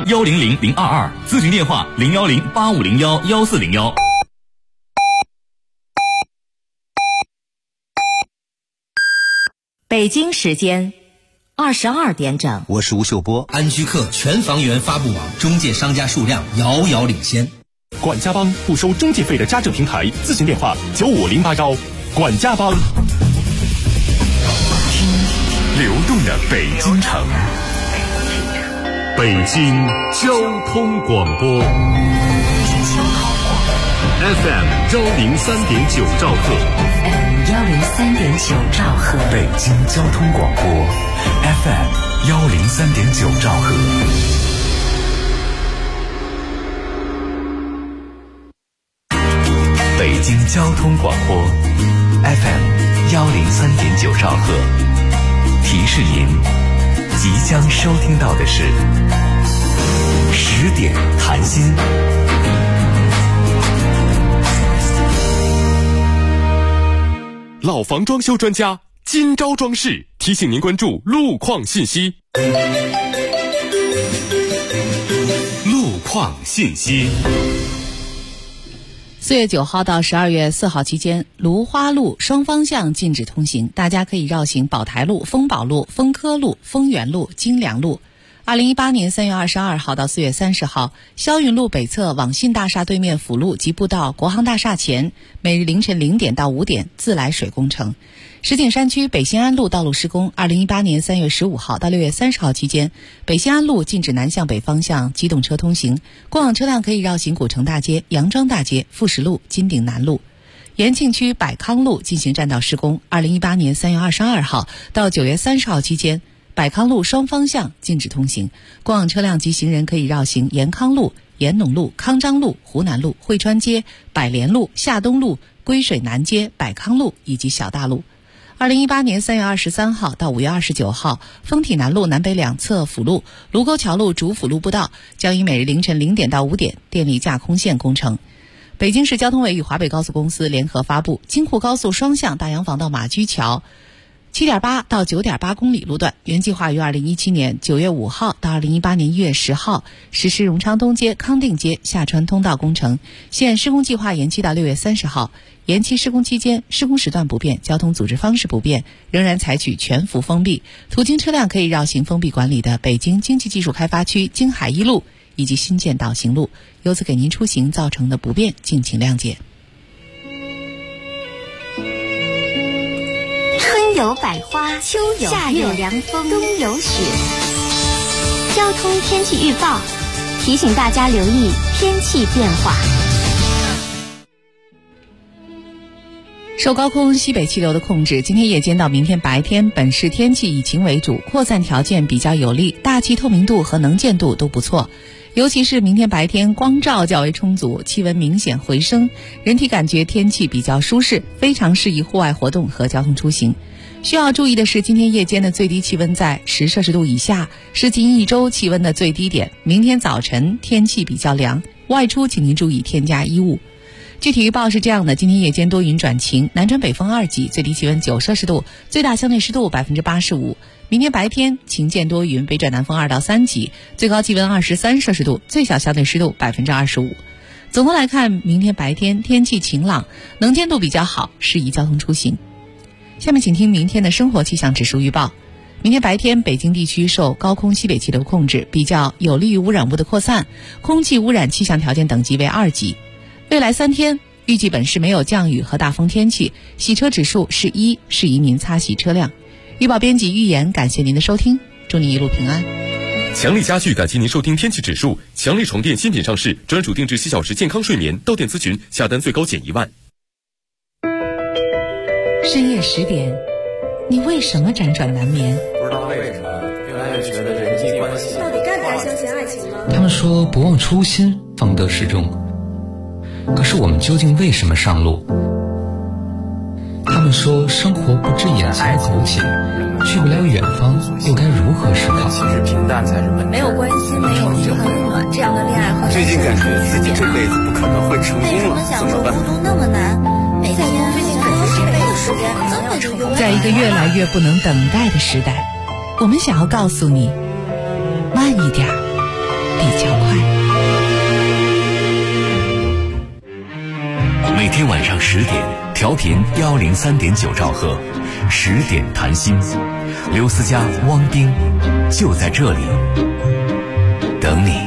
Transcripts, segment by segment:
1000022，咨询电话01085011401。 北京时间22点整， 我是吴秀波。 安居客全房源发布网中介商家数量遥遥领先。 管家帮不收中介费的家政平台，咨询电话9508管家帮。 听流动的北京城，北京交通广播 FM 103.9兆赫 103.9兆赫， 北京交通广播 FM 103.9兆赫。北京交通广播 FM 103.9兆赫，提示您即将收听到的是10点谈心。 老房装修专家金招装饰提醒您关注路况信息。 路况信息。 4月9号到12月4号期间，芦花路双方向禁止通行，大家可以绕行宝台路、丰宝路、丰科路、丰源路、金良路。2018年3月22号到4月30号，霄云路北侧网信大厦对面辅路及步道国航大厦前，每日凌晨0点到5点自来水工程。石景山区北新安路道路施工，2018年3月15号到6月30号期间，北新安路禁止南向北方向机动车通行，过往车辆可以绕行古城大街、杨庄大街、富石路、金鼎南路。延庆区百康路进行占道施工，2018年3月22号到9月30号期间，百康路双方向禁止通行，过往车辆及行人可以绕行延康路、延农路、康章路、湖南路、汇川街、百联路、夏东路、归水南街、百康路以及小大路。2018年3月23号到5月29号，丰体南路南北两侧辅路、卢沟桥路主辅路步道将于每日凌晨0点到5点电力架空线工程。北京市交通委与华北高速公司联合发布，京沪高速双向大洋坊到马驹桥7.8到9.8公里路段，原计划于2017年9月5号到2018年1月10号实施荣昌东街、康定街下穿通道工程，现施工计划延期到6月30号。延期施工期间，施工时段不变，交通组织方式不变，仍然采取全幅封闭，途经车辆可以绕行封闭管理的北京经济技术开发区京海一路以及新建导行路，由此给您出行造成的不便敬请谅解。 春有百花，秋有夏有凉风，冬有雪。交通天气预报提醒大家留意天气变化。 受高空西北气流的控制，今天夜间到明天白天，本市天气以晴为主，扩散条件比较有利，大气透明度和能见度都不错。尤其是明天白天光照较为充足，气温明显回升，人体感觉天气比较舒适，非常适宜户外活动和交通出行。需要注意的是，今天夜间的最低气温在10摄氏度以下，是近一周气温的最低点。明天早晨天气比较凉，外出请您注意添加衣物。具体预报是这样的，今天夜间多云转晴，南转北风2级，最低气温9摄氏度，最大相对湿度85%。明天白天晴间多云，北转南风2到3级，最高气温23摄氏度，最小相对湿度25%。总的来看，明天白天天气晴朗，能见度比较好，适宜交通出行。下面请听明天的生活气象指数预报。明天白天，北京地区受高空西北气流控制，比较有利于污染物的扩散，空气污染气象条件等级为2级。未来3天预计本市没有降雨和大风天气，洗车指数是1，适宜您擦洗车辆。预报编辑预言，感谢您的收听，祝您一路平安。 强力家具感谢您收听天气指数。强力床垫新品上市，专属定制7小时健康睡眠，到店咨询，下单最高减1万。 深夜10点，你为什么辗转难眠？ 不知道为什么越来越觉得人际关系到底该不该相信爱情呢？ 他们说不忘初心，方得始终。可是我们究竟为什么上路？他们说生活不止眼前的苟且，去不了远方，又该如何思考？ 其实平淡才是本质。 没有关系，没有就很暖，这样的恋爱和最近感觉自己这辈子不可能会成功了，怎么办？ 孤独那么难，每天最近感觉这辈子时间怎么成功？ 在一个越来越不能等待的时代，我们想要告诉你，慢一点， 比较快。 每天晚上10点，调频103.9兆赫，10点谈心，刘思佳、汪冰就在这里等你。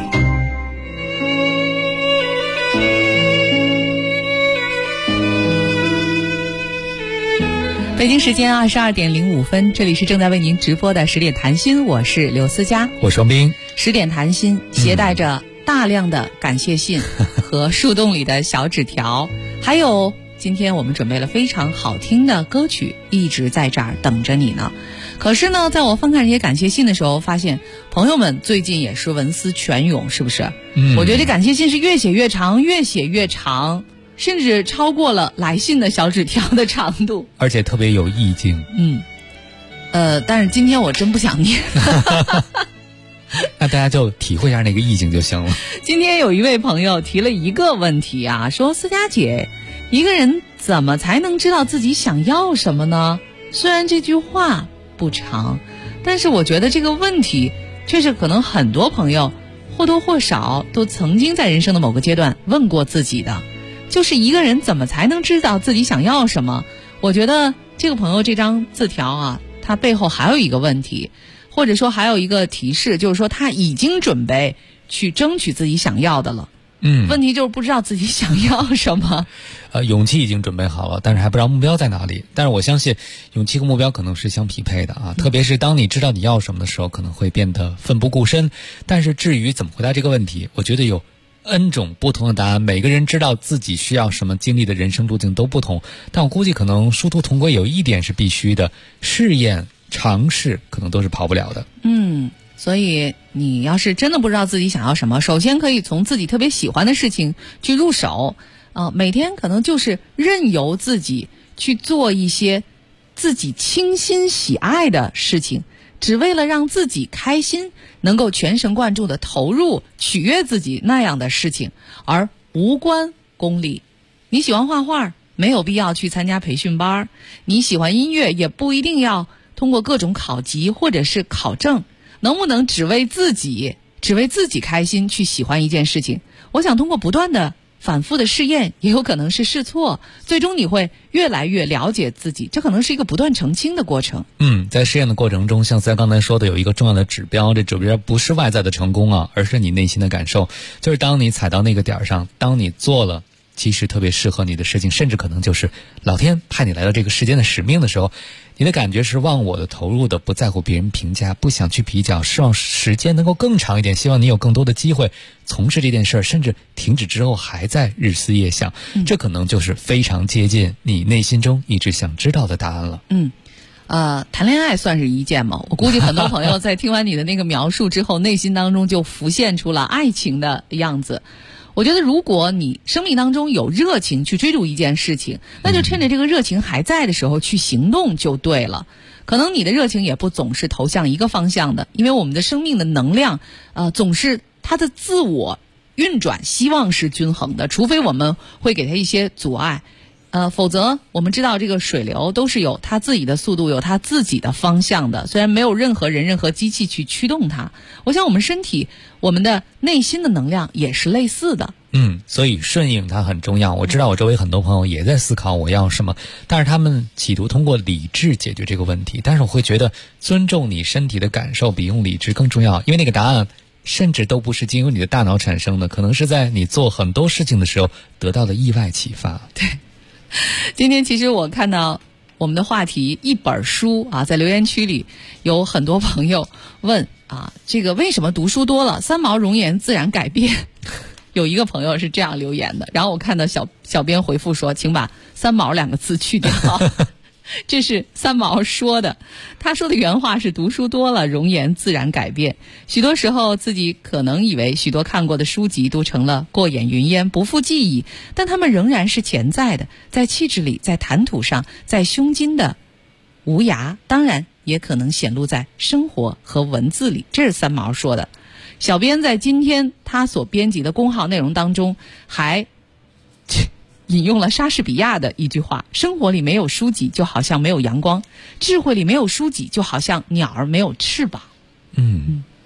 北京时间22点05分，这里是正在为您直播的10点谈心，我是刘思佳， 我是王斌。 10点谈心携带着大量的感谢信和树洞里的小纸条，还有今天我们准备了非常好听的歌曲，一直在这儿等着你呢。可是呢，在我翻看这些感谢信的时候，发现朋友们最近也是文思泉涌，是不是？我觉得这感谢信是越写越长，越写越长，甚至超过了来信的小纸条的长度， 而且特别有意境。 但是今天我真不想念。 那大家就体会一下那个意境就行了。 今天有一位朋友提了一个问题啊，说思佳姐，一个人怎么才能知道自己想要什么呢？虽然这句话不长，但是我觉得这个问题却是可能很多朋友或多或少都曾经在人生的某个阶段问过自己的，就是一个人怎么才能知道自己想要什么。我觉得这个朋友这张字条啊，它背后还有一个问题，或者说还有一个提示，就是说他已经准备去争取自己想要的了。问题就是不知道自己想要什么。 勇气已经准备好了，但是还不知道目标在哪里。但是我相信勇气和目标可能是相匹配的啊，特别是当你知道你要什么的时候，可能会变得奋不顾身。但是至于怎么回答这个问题，我觉得有N 种不同的答案，每个人知道自己需要什么，经历的人生路径都不同。但我估计可能殊途同归有一点是必须的，试验尝试可能都是跑不了的。 所以你要是真的不知道自己想要什么，首先可以从自己特别喜欢的事情去入手，每天可能就是任由自己去做一些自己倾心喜爱的事情，只为了让自己开心，能够全神贯注的投入取悦自己那样的事情，而无关功利。你喜欢画画，没有必要去参加培训班；你喜欢音乐，也不一定要通过各种考级或者是考证。能不能只为自己开心去喜欢一件事情？我想通过不断的反复的试验，也有可能是试错，最终你会越来越了解自己，这可能是一个不断澄清的过程。 在试验的过程中，像在刚才说的，有一个重要的指标，这指标不是外在的成功啊，而是你内心的感受。就是当你踩到那个点上，当你做了其实特别适合你的事情，甚至可能就是老天派你来到这个世间的使命的时候，你的感觉是忘我的、投入的，不在乎别人评价，不想去比较，希望时间能够更长一点，希望你有更多的机会从事这件事儿，甚至停止之后还在日思夜想。这可能就是非常接近你内心中一直想知道的答案了。 谈恋爱算是一件吗？我估计很多朋友在听完你的那个描述之后，内心当中就浮现出了爱情的样子。我觉得如果你生命当中有热情去追逐一件事情，那就趁着这个热情还在的时候去行动就对了。可能你的热情也不总是投向一个方向的，因为我们的生命的能量总是它的自我运转希望是均衡的，除非我们会给它一些阻碍。否则我们知道这个水流都是有它自己的速度，有它自己的方向的，虽然没有任何人任何机器去驱动它。我想我们身体我们的内心的能量也是类似的。 所以顺应它很重要。我知道我周围很多朋友也在思考我要什么，但是他们企图通过理智解决这个问题，但是我会觉得尊重你身体的感受比用理智更重要，因为那个答案甚至都不是经由你的大脑产生的，可能是在你做很多事情的时候得到的意外启发。 对，今天其实我看到我们的话题一本书啊，在留言区里有很多朋友问这个为什么读书多了三毛容颜自然改变？有一个朋友是这样留言的，然后我看到小编回复说，请把三毛2个字去掉。这是三毛说的，他说的原话是读书多了容颜自然改变。许多时候自己可能以为许多看过的书籍都成了过眼云烟不复记忆，但他们仍然是潜在的，在气质里，在谈吐上，在胸襟的无涯，当然也可能显露在生活和文字里。这是三毛说的。小编在今天他所编辑的公号内容当中还引用了莎士比亚的一句话，生活里没有书籍就好像没有阳光，智慧里没有书籍就好像鸟儿没有翅膀。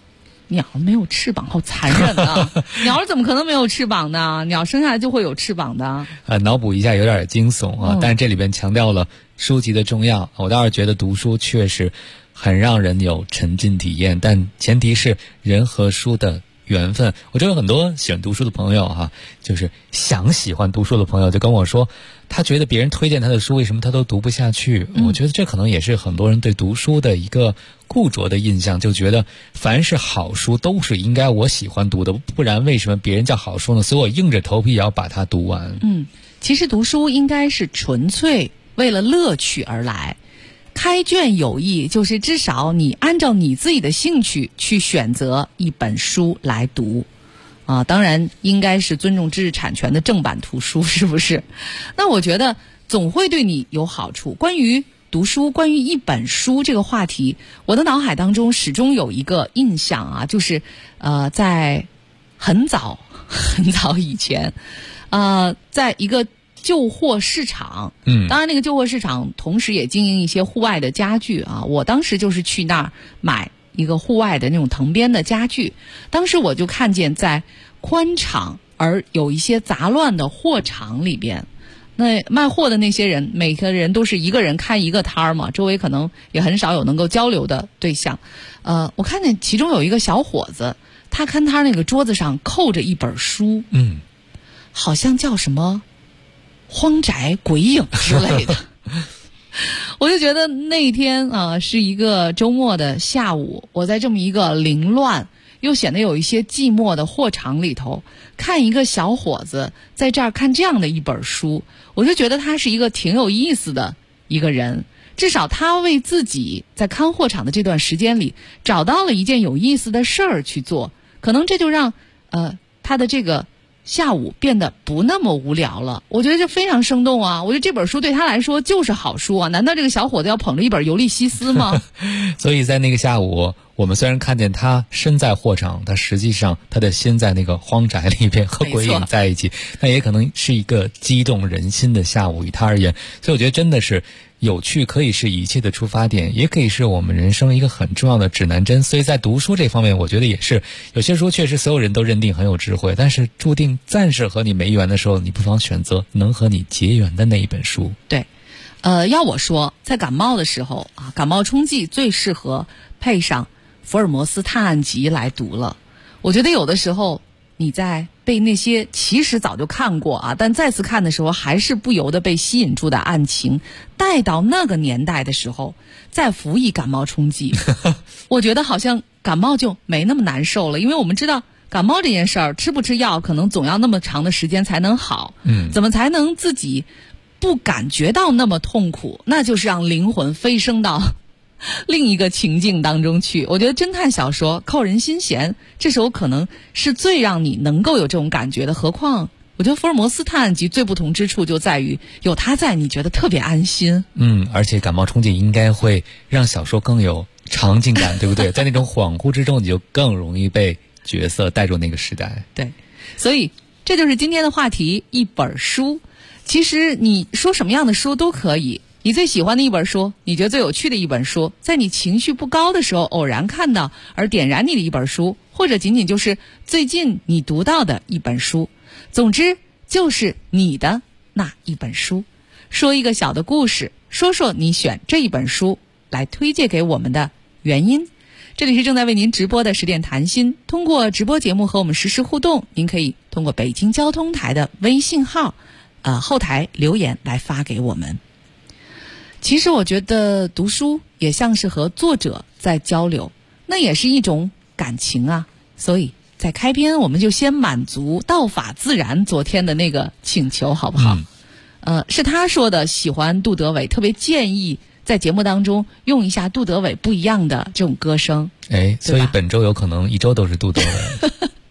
鸟没有翅膀，好残忍啊！鸟怎么可能没有翅膀呢？鸟生下来就会有翅膀的。 脑补一下有点惊悚啊，但是这里边强调了书籍的重要。我倒是觉得读书确实很让人有沉浸体验，但前提是人和书的缘分。我知道有很多喜欢读书的朋友就是喜欢读书的朋友就跟我说，他觉得别人推荐他的书为什么他都读不下去。我觉得这可能也是很多人对读书的一个固着的印象，就觉得凡是好书都是应该我喜欢读的，不然为什么别人叫好书呢？所以我硬着头皮也要把它读完。 其实读书应该是纯粹为了乐趣而来，开卷有益，就是至少你按照你自己的兴趣去选择一本书来读当然应该是尊重知识产权的正版图书，是不是？那我觉得总会对你有好处。关于读书，关于一本书这个话题，我的脑海当中始终有一个印象就是在很早很早以前在一个旧货市场，当然那个旧货市场同时也经营一些户外的家具我当时就是去那儿买一个户外的那种藤编的家具。当时我就看见在宽敞而有一些杂乱的货场里边，那卖货的那些人每个人都是一个人看一个摊儿嘛，周围可能也很少有能够交流的对象。我看见其中有一个小伙子，他看他那个桌子上扣着一本书，好像叫什么荒宅鬼影之类的。我就觉得那天是一个周末的下午，我在这么一个凌乱又显得有一些寂寞的货场里头，看一个小伙子在这儿看这样的一本书，我就觉得他是一个挺有意思的一个人。至少他为自己在看货场的这段时间里找到了一件有意思的事儿去做，可能这就让他的这个下午变得不那么无聊了。我觉得这非常生动我觉得这本书对他来说就是好书难道这个小伙子要捧着一本《尤利西斯》吗？ 所以在那个下午，我们虽然看见他身在货场，他实际上他的心在那个荒宅里边和鬼影在一起，但也可能是一个激动人心的下午，于他而言。所以我觉得真的是有趣，可以是一切的出发点，也可以是我们人生一个很重要的指南针。所以在读书这方面，我觉得也是有些书确实所有人都认定很有智慧，但是注定暂时和你没缘的时候，你不妨选择能和你结缘的那一本书。 对，要我说，在感冒的时候感冒冲剂最适合配上福尔摩斯探案集来读了。我觉得有的时候你在被那些其实早就看过但再次看的时候还是不由得被吸引住的案情带到那个年代的时候，再服一感冒冲剂我觉得好像感冒就没那么难受了。因为我们知道感冒这件事儿，吃不吃药可能总要那么长的时间才能好，怎么才能自己不感觉到那么痛苦？那就是让灵魂飞升到另一个情境当中去。我觉得侦探小说扣人心弦，这时候可能是最让你能够有这种感觉的。何况我觉得福尔摩斯探案集最不同之处就在于有他在，你觉得特别安心。 而且感冒冲剂应该会让小说更有场景感，对不对？在那种恍惚之中，你就更容易被角色带入那个时代。 对，所以这就是今天的话题，一本书。其实你说什么样的书都可以，你最喜欢的一本书，你觉得最有趣的一本书，在你情绪不高的时候偶然看到而点燃你的一本书，或者仅仅就是最近你读到的一本书，总之就是你的那一本书。说一个小的故事，说说你选这一本书来推荐给我们的原因。这里是正在为您直播的10点谈心，通过直播节目和我们实时互动，您可以通过北京交通台的微信号后台留言来发给我们。其实我觉得读书也像是和作者在交流，那也是一种感情所以在开篇我们就先满足道法自然昨天的那个请求好不好？是他说的喜欢杜德伟，特别建议在节目当中用一下杜德伟不一样的这种歌声。 所以本周有可能一周都是杜德伟。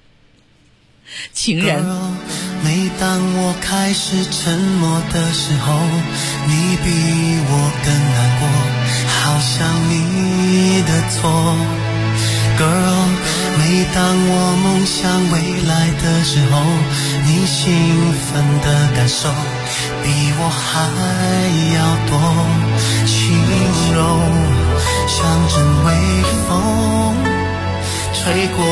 情人。 每当我开始沉默的时候，你比我更难过，好像你的错。Girl， 每当我梦想未来的时候，你兴奋的感受比我还要多，轻柔像阵微风， 吹过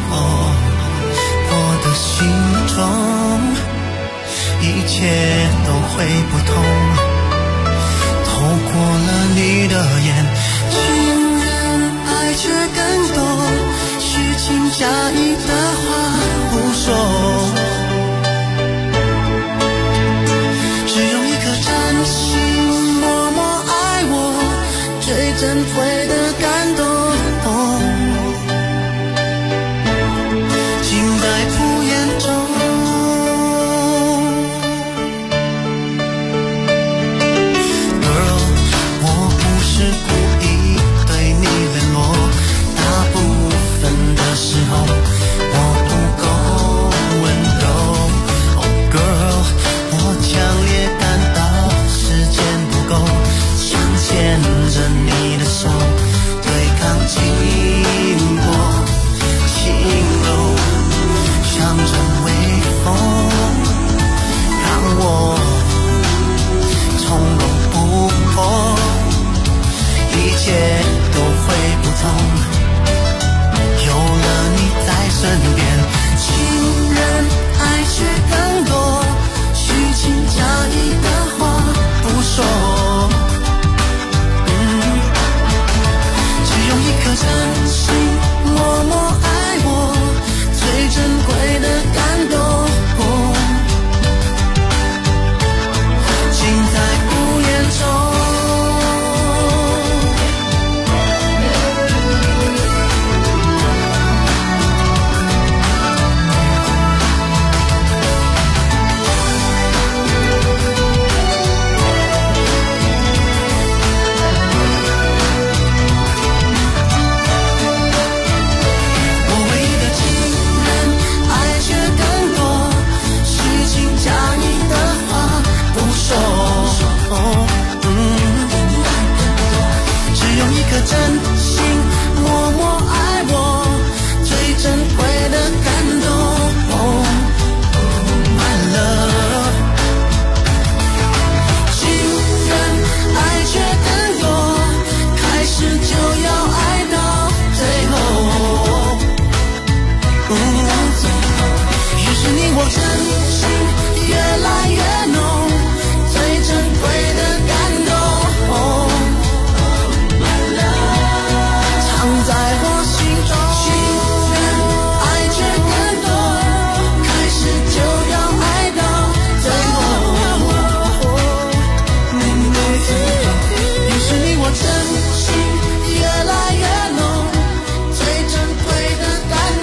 我的心中，一切都会不同。透过了你的眼，情人爱却更多，虚情假意的话不说，只用一颗真心默默爱我，最珍贵的感动，尽在不言中。Girl， 我不是故意对你冷落，大部分的时候我不够温柔。Oh girl， 我强烈感到时间不够，想牵着你的手，对抗寂寞，轻柔像阵微风，让我从容不迫，一切都会不同。有了你在身边，情人爱却更多，虚情假意的话不说，只用一颗真心默默爱我，最珍贵的感动，尽在不言中。真心默默爱我，最珍贵的感动， My love， 情人爱却更多，开始就要爱到最后，于是你我真心越来越浓，最珍贵的感动，在我心中，情人爱却更多，开始就要爱到最后，于是你我真心越来越浓，最珍贵的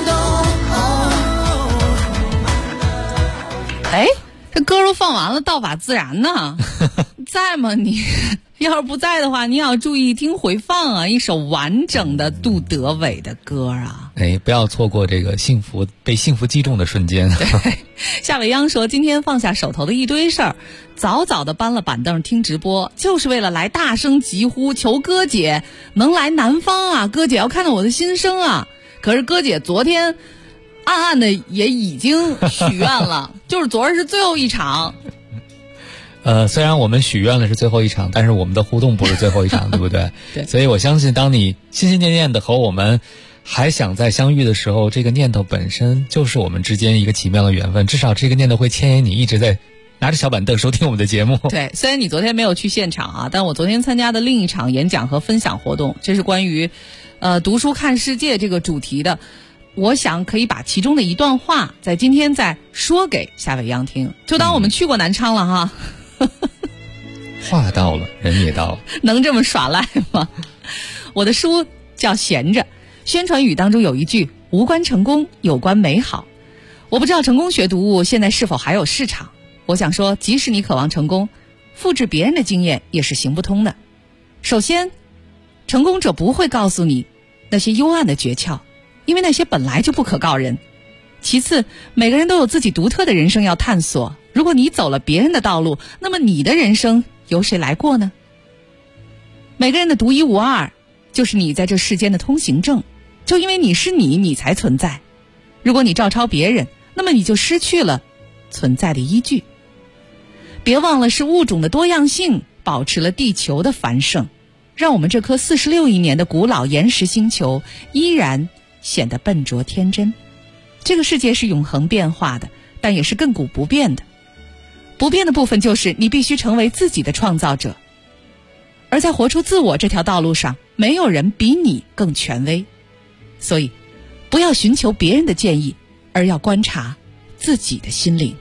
感动。 哎，这歌都放完了，道法自然呢。在吗你？要是不在的话，你要注意听回放啊！一首完整的杜德伟的歌啊！ 哎，不要错过这个被幸福击中的瞬间。 对，夏伟央说今天放下手头的一堆事儿，早早的搬了板凳听直播，就是为了来大声疾呼求哥姐能来南方啊！哥姐要看到我的心声啊！可是哥姐昨天暗暗的也已经许愿了，就是昨儿是最后一场。 虽然我们许愿的是最后一场，但是我们的互动不是最后一场，对不对？ 对。 所以我相信，当你心心念念的和我们还想再相遇的时候，这个念头本身就是我们之间一个奇妙的缘分。至少这个念头会牵引你一直在拿着小板凳收听我们的节目。 对，虽然你昨天没有去现场啊，但我昨天参加的另一场演讲和分享活动，这是关于读书看世界这个主题的。我想可以把其中的一段话在今天再说给夏伟央听，就当我们去过南昌了哈。 话到了，人也到了， 能这么耍赖吗？我的书叫闲着，宣传语当中有一句无关成功，有关美好。我不知道成功学读物现在是否还有市场，我想说即使你渴望成功，复制别人的经验也是行不通的。首先，成功者不会告诉你那些幽暗的诀窍，因为那些本来就不可告人。其次，每个人都有自己独特的人生要探索，如果你走了别人的道路，那么你的人生由谁来过呢？每个人的独一无二，就是你在这世间的通行证。就因为你是你，你才存在。如果你照抄别人，那么你就失去了存在的依据。别忘了，是物种的多样性保持了地球的繁盛，让我们这颗46亿年的古老岩石星球依然显得笨拙天真。这个世界是永恒变化的，但也是亘古不变的。不变的部分就是你必须成为自己的创造者，而在活出自我这条道路上，没有人比你更权威。所以不要寻求别人的建议，而要观察自己的心灵。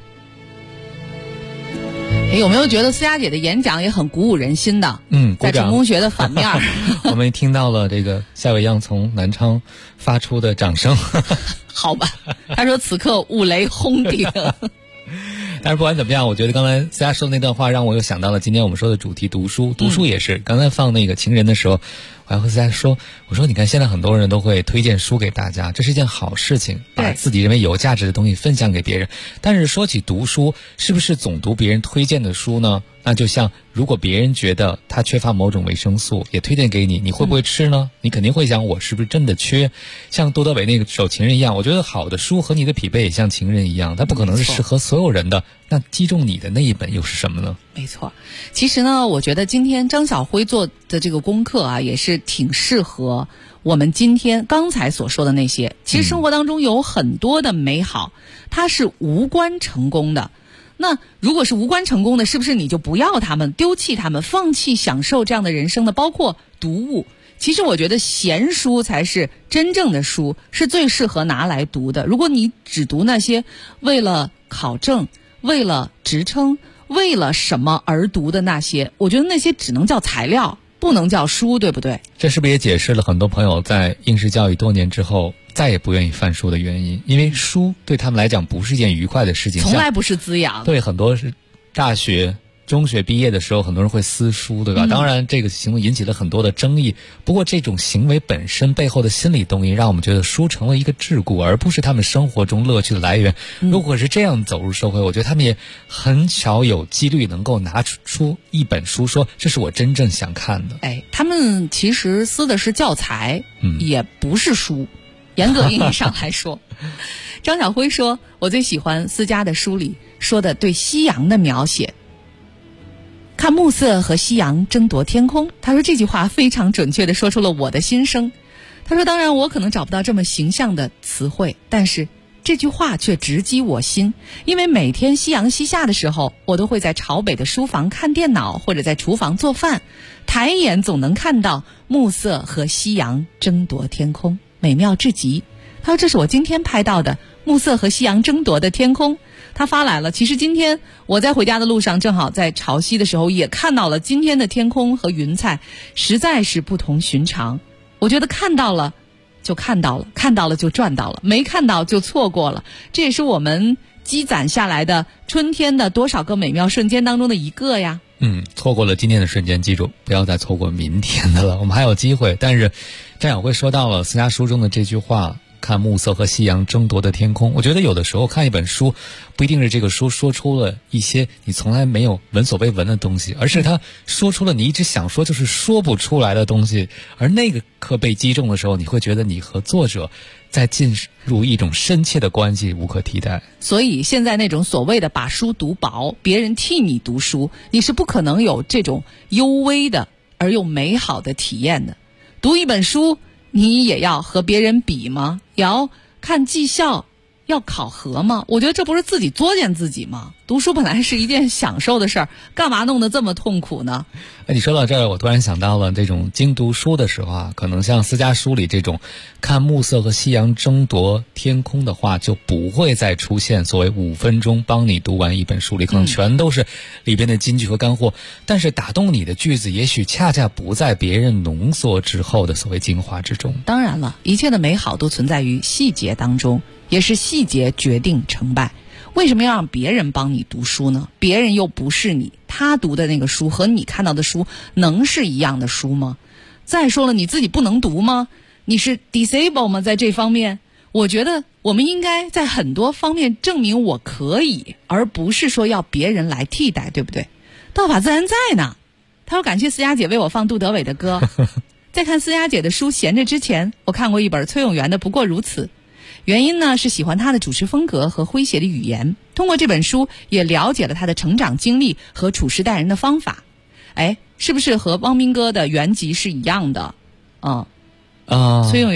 有没有觉得思佳姐的演讲也很鼓舞人心的？在成功学的反面我们听到了这个夏未央从南昌发出的掌声好吧，他说此刻五雷轰顶但是不管怎么样，我觉得刚才思佳说的那段话让我又想到了今天我们说的主题读书。读书也是，刚才放那个情人的时候，我还和思佳说，我说你看现在很多人都会推荐书给大家，这是一件好事情，把自己认为有价值的东西分享给别人。但是说起读书，是不是总读别人推荐的书呢？那就像如果别人觉得他缺乏某种维生素也推荐给你，你会不会吃呢？你肯定会想我是不是真的缺。像杜德伟那个首情人一样，我觉得好的书和你的匹配也像情人一样，它不可能是适合所有人的。那击中你的那一本又是什么呢？ 没错，其实呢，我觉得今天张晓辉做的这个功课啊，也是挺适合我们今天刚才所说的那些。其实生活当中有很多的美好，它是无关成功的。那如果是无关成功的，是不是你就不要他们，丢弃他们，放弃享受这样的人生呢？包括读物，其实我觉得闲书才是真正的书，是最适合拿来读的。如果你只读那些为了考证、为了职称、为了什么而读的那些，我觉得那些只能叫材料，不能叫书，对不对？ 这是不是也解释了很多朋友在应试教育多年之后再也不愿意翻书的原因？因为书对他们来讲不是一件愉快的事情， 从来不是滋养。 对，很多是大学中学毕业的时候，很多人会撕书，对吧？当然这个行为引起了很多的争议，不过这种行为本身背后的心理动因让我们觉得书成为一个桎梏，而不是他们生活中乐趣的来源。如果是这样走入社会，我觉得他们也很少有几率能够拿出一本书说这是我真正想看的。 他们其实撕的是教材，也不是书，严格意义上来说。张晓辉说，我最喜欢思佳的书里说的对夕阳的描写，看暮色和夕阳争夺天空。他说这句话非常准确地说出了我的心声。他说当然我可能找不到这么形象的词汇，但是这句话却直击我心。因为每天夕阳西下的时候，我都会在朝北的书房看电脑，或者在厨房做饭，抬眼总能看到暮色和夕阳争夺天空，美妙至极。他说这是我今天拍到的暮色和夕阳争夺的天空。他发来了，其实今天我在回家的路上正好在潮汐的时候也看到了今天的天空和云彩，实在是不同寻常。我觉得看到了就看到了，看到了就赚到了，没看到就错过了。这也是我们积攒下来的春天的多少个美妙瞬间当中的一个呀。 错过了今天的瞬间，记住不要再错过明天的了，我们还有机会。但是张晓辉说到了思佳书中的这句话，看暮色和夕阳争夺的天空。我觉得有的时候看一本书，不一定是这个书说出了一些你从来没有闻所未闻的东西，而是他说出了你一直想说就是说不出来的东西。而那个刻被击中的时候，你会觉得你和作者在进入一种深切的关系，无可替代。 所以现在那种所谓的把书读薄，别人替你读书，你是不可能有这种幽微的而又美好的体验的。读一本书，你也要和别人比吗？也要看绩效，要考核吗？我觉得这不是自己作践自己吗？读书本来是一件享受的事儿，干嘛弄得这么痛苦呢？ 你说到这儿，我突然想到了这种精读书的时候啊，可能像思佳书里这种看暮色和夕阳争夺天空的话，就不会再出现所谓5分钟帮你读完一本书里，可能全都是里边的金句和干货。但是打动你的句子，也许恰恰不在别人浓缩之后的所谓精华之中。 当然了，一切的美好都存在于细节当中，也是细节决定成败。为什么要让别人帮你读书呢？别人又不是你，他读的那个书和你看到的书能是一样的书吗？再说了，你自己不能读吗？你是 disable 吗？在这方面，我觉得我们应该在很多方面证明我可以，而不是说要别人来替代，对不对？道法自然在呢。他说感谢思佳姐为我放杜德伟的歌。在看思佳姐的书闲着之前，我看过一本崔永元的《不过如此》。原因呢是喜欢他的主持风格和诙谐的语言，通过这本书也了解了他的成长经历和处事待人的方法。是不是和汪斌哥的原籍是一样的？崔永元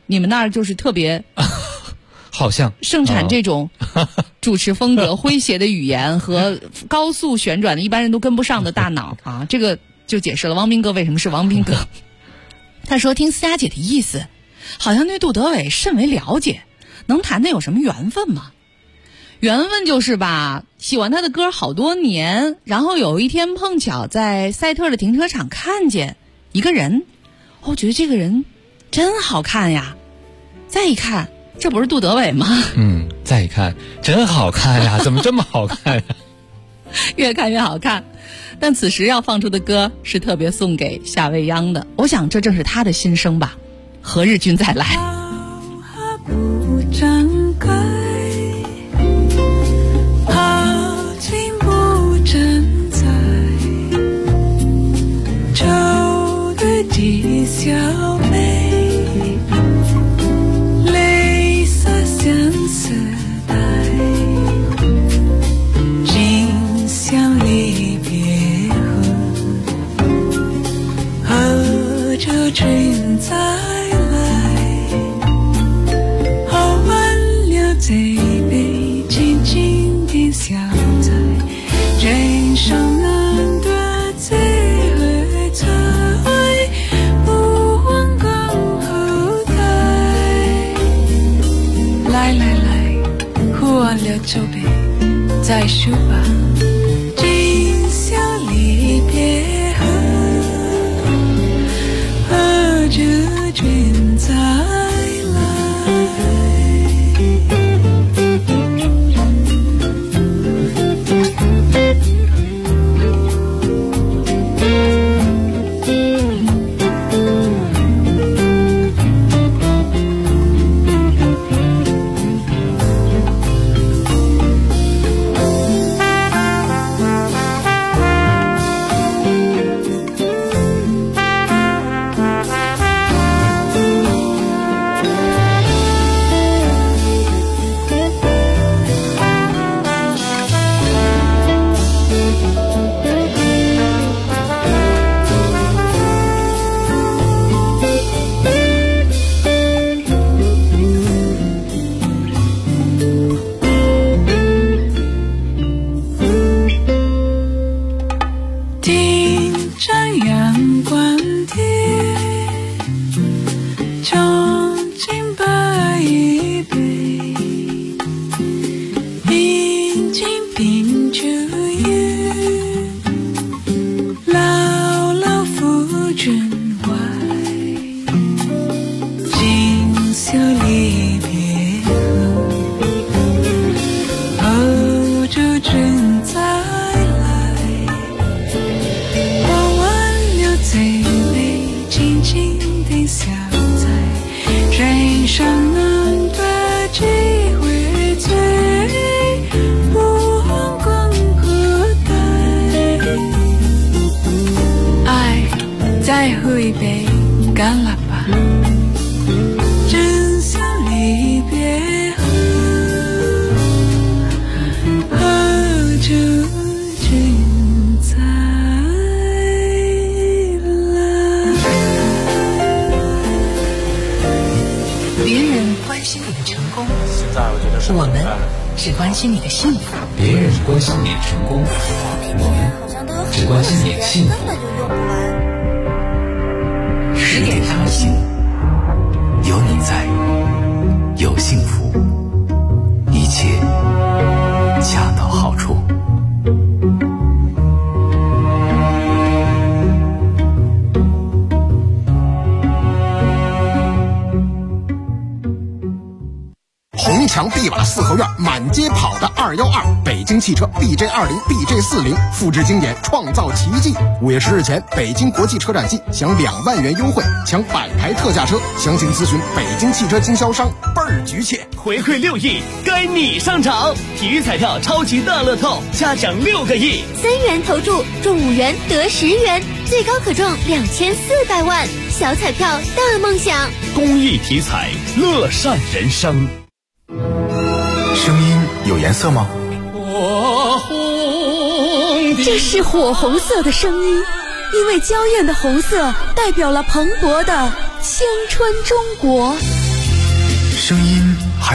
你们那儿就是特别好像盛产这种主持风格诙谐的语言和高速旋转的一般人都跟不上的大脑啊，这个就解释了汪斌哥为什么是汪斌哥。他说听思佳姐的意思，好像对杜德伟甚为了解，能谈谈有什么缘分吗？缘分就是吧，喜欢他的歌好多年，然后有一天碰巧在赛特的停车场看见一个人，我觉得这个人真好看呀，再一看这不是杜德伟吗？ 再一看真好看呀，怎么这么好看呀？ 越看越好看。但此时要放出的歌是特别送给夏未央的，我想这正是他的心声吧。何日君再来？ 不展开，好景不站在，愁对地小梅，泪洒相思带，今宵离别后，何处君再醉杯静静地笑在人生难得最会醉，不问更后代。来来来，喝完了酒杯再说吧，今宵离别后，何处君再我们只关心你的幸福， 别人关心你的成功，我们只关心你的幸福。 10点伤心，有你在，有幸福，一切恰到好处。 红墙碧瓦四合院，满街跑的212，北京汽车 BJ20、BJ40，复制经典，创造奇迹。5月10日前，北京国际车展季享2万元优惠，抢100台特价车，详情咨询北京汽车经销商。倍儿局切， 回馈6亿，该你上场！体育彩票超级大乐透，加奖6个亿 ，3元投注中5元得10元，最高可中2400万，小彩票大梦想。 公益体彩，乐善人生。 声音有颜色吗？ 这是火红色的声音，因为娇艳的红色代表了蓬勃的青春中国。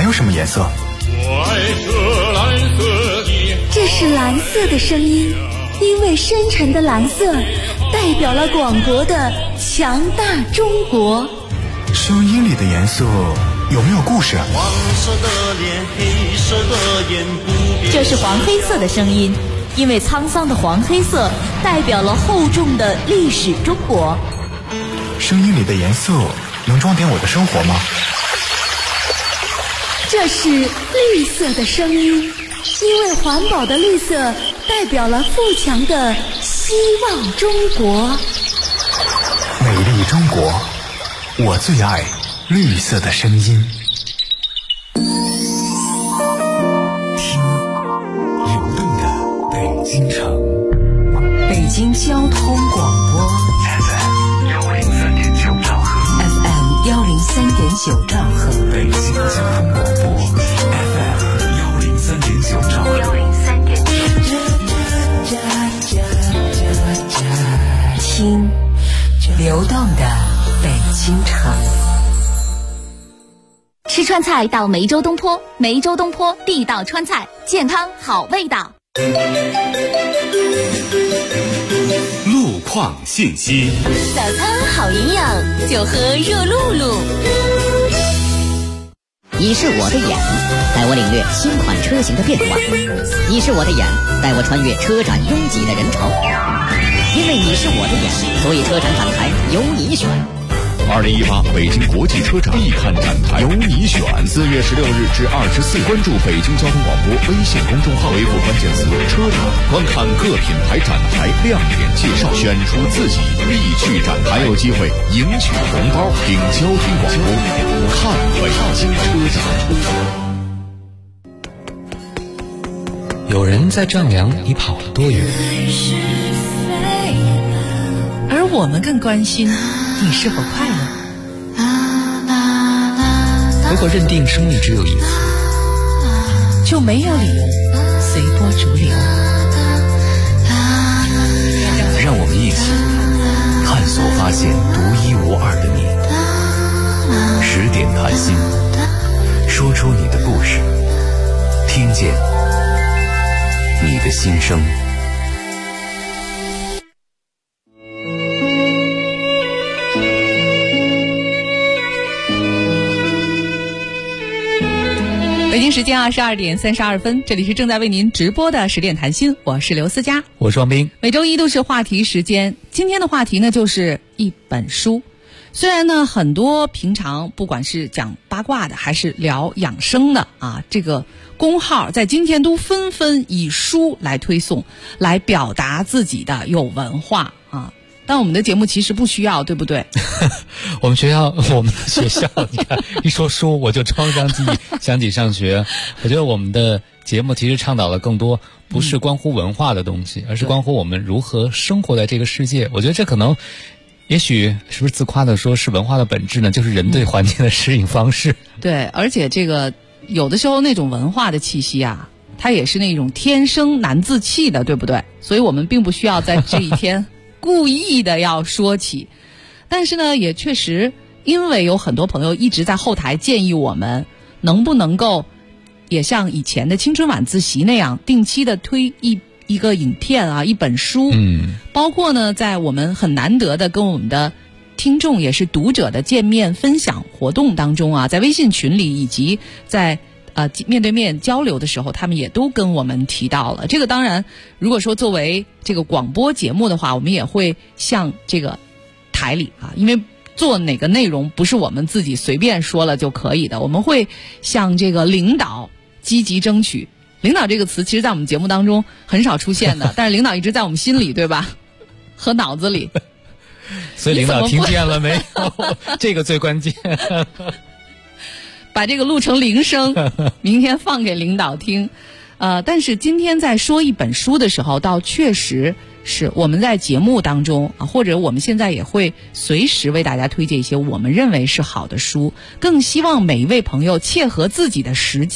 还有什么颜色？ 我爱这蓝色的。 这是蓝色的声音，因为深沉的蓝色代表了广博的强大中国。 声音里的颜色有没有故事？ 黄色的脸，黑色的眼，不变。 这是黄黑色的声音，因为沧桑的黄黑色代表了厚重的历史中国。 声音里的颜色能装点我的生活吗？ 这是绿色的声音，因为环保的绿色代表了富强的希望中国。 美丽中国，我最爱绿色的声音。 听流动的北京城， 北京交通广播 FM 103.9兆赫 FM 103.9兆赫， 北京交通广播 FM 103.9兆赫。 听流动的北京城。 吃川菜到梅州东坡，梅州东坡地道川菜，健康好味道。 路况信息。 早餐好营养，就喝热露露。 你是我的眼，带我领略新款车型的变化；你是我的眼，带我穿越车展拥挤的人潮。因为你是我的眼，所以车展展台由你选。 2018北京国际车展必看展台，由你选。4月16日至24日，关注北京交通广播微信公众号，回复关键词“车展”，观看各品牌展台亮点介绍，选出自己必去展台，还有机会赢取红包。听交通广播，看北京车展。 有人在丈量你跑了多远， 而我们更关心你是否快乐。 如果认定生命只有一次， 就没有理由随波逐流。 让我们一起探索发现独一无二的你。10点谈心，说出你的故事，听见你的心声。 北京时间22点32分，这里是正在为您直播的10点谈心，我是刘思佳， 我是王斌。 每周一都是话题时间，今天的话题呢就是一本书。虽然呢很多平常不管是讲八卦的还是聊养生的啊，这个公号在今天都纷纷以书来推送，来表达自己的有文化啊。但我们的节目其实不需要，对不对？ 我们的学校，你看一说书我就创伤记忆，想起上学。我觉得我们的节目其实倡导了更多不是关乎文化的东西，而是关乎我们如何生活在这个世界。我觉得这可能也许是不是自夸的说是文化的本质呢？就是人对环境的适应方式。 对，而且这个有的时候那种文化的气息啊，它也是那种天生难自弃的，对不对？所以我们并不需要在这一天故意的要说起。但是呢，也确实因为有很多朋友一直在后台建议我们能不能够也像以前的青春晚自习那样定期的推一个影片啊，一本书，包括呢在我们很难得的跟我们的听众也是读者的见面分享活动当中啊，在微信群里以及在面对面交流的时候，他们也都跟我们提到了这个。当然如果说作为这个广播节目的话，我们也会向这个台里啊，因为做哪个内容不是我们自己随便说了就可以的，我们会向这个领导积极争取。领导这个词其实在我们节目当中很少出现的，但是领导一直在我们心里，对吧？和脑子里。 所以领导听见了没有？这个最关键。 把这个录成铃声，明天放给领导听。但是今天在说一本书的时候，倒确实是我们在节目当中啊，或者我们现在也会随时为大家推荐一些我们认为是好的书，更希望每一位朋友切合自己的实际，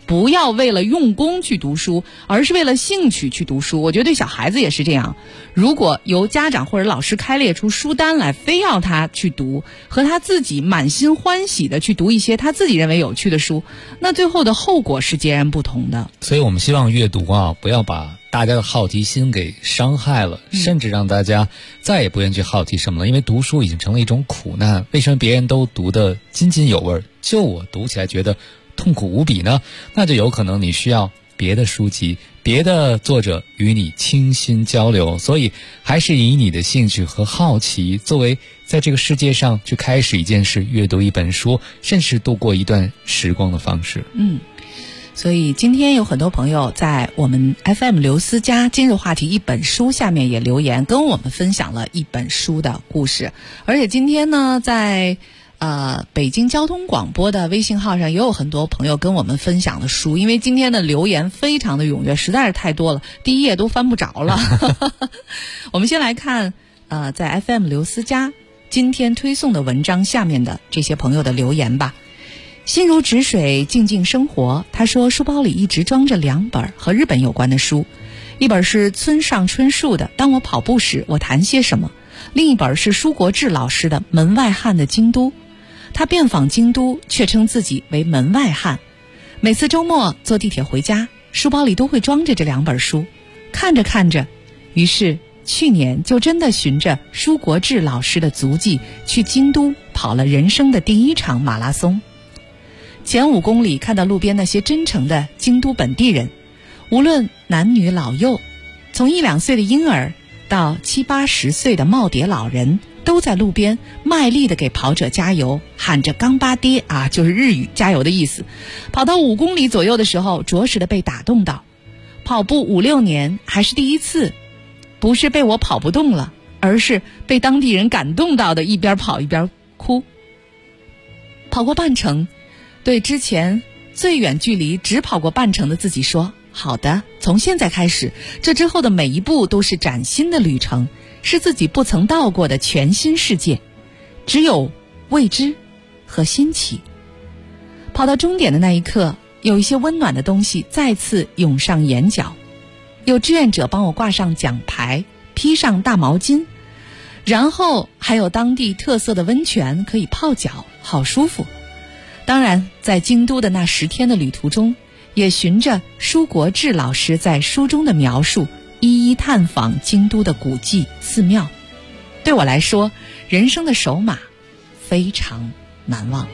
不要为了用功去读书，而是为了兴趣去读书。我觉得对小孩子也是这样，如果由家长或者老师开列出书单来，非要他去读，和他自己满心欢喜的去读一些他自己认为有趣的书，那最后的后果是截然不同的。 所以我们希望阅读啊，不要把大家的好奇心给伤害了，甚至让大家再也不愿意去好奇什么了。因为读书已经成了一种苦难，为什么别人都读得津津有味，就我读起来觉得痛苦无比呢？那就有可能你需要别的书籍，别的作者与你倾心交流。所以还是以你的兴趣和好奇作为在这个世界上去开始一件事，阅读一本书，甚至度过一段时光的方式。 所以今天有很多朋友在我们 FM 刘思佳今日话题一本书下面也留言跟我们分享了一本书的故事。而且今天呢，在北京交通广播的微信号上也有很多朋友跟我们分享的书，因为今天的留言非常的踊跃，实在是太多了，第一页都翻不着了。我们先来看在 FM 刘思佳今天推送的文章下面的这些朋友的留言吧。心如止水，静静生活。他说书包里一直装着2本和日本有关的书，一本是村上春树的《当我跑步时我谈些什么》，另一本是舒国治老师的《门外汉的京都》。他遍访京都，却称自己为门外汉。每次周末坐地铁回家，书包里都会装着这2本书。看着看着，于是去年就真的循着舒国治老师的足迹，去京都跑了人生的第1场马拉松。前5公里看到路边那些真诚的京都本地人，无论男女老幼，从1、2岁的婴儿到7、80岁的耄耋老人，都在路边卖力地给跑者加油，喊着刚巴爹啊，就是日语加油的意思。跑到5公里左右的时候，着实的被打动到。跑步5、6年还是第一次，不是被我跑不动了，而是被当地人感动到的，一边跑一边哭。跑过半程，对之前最远距离只跑过半程的自己说，好的，从现在开始，这之后的每一步都是崭新的旅程，是自己不曾到过的全新世界，只有未知和新奇。跑到终点的那一刻，有一些温暖的东西再次涌上眼角，有志愿者帮我挂上奖牌，披上大毛巾，然后还有当地特色的温泉可以泡脚，好舒服。当然在京都的那10天的旅途中，也循着舒国治老师在书中的描述，一一探访京都的古迹寺庙。对我来说，人生的首马非常难忘。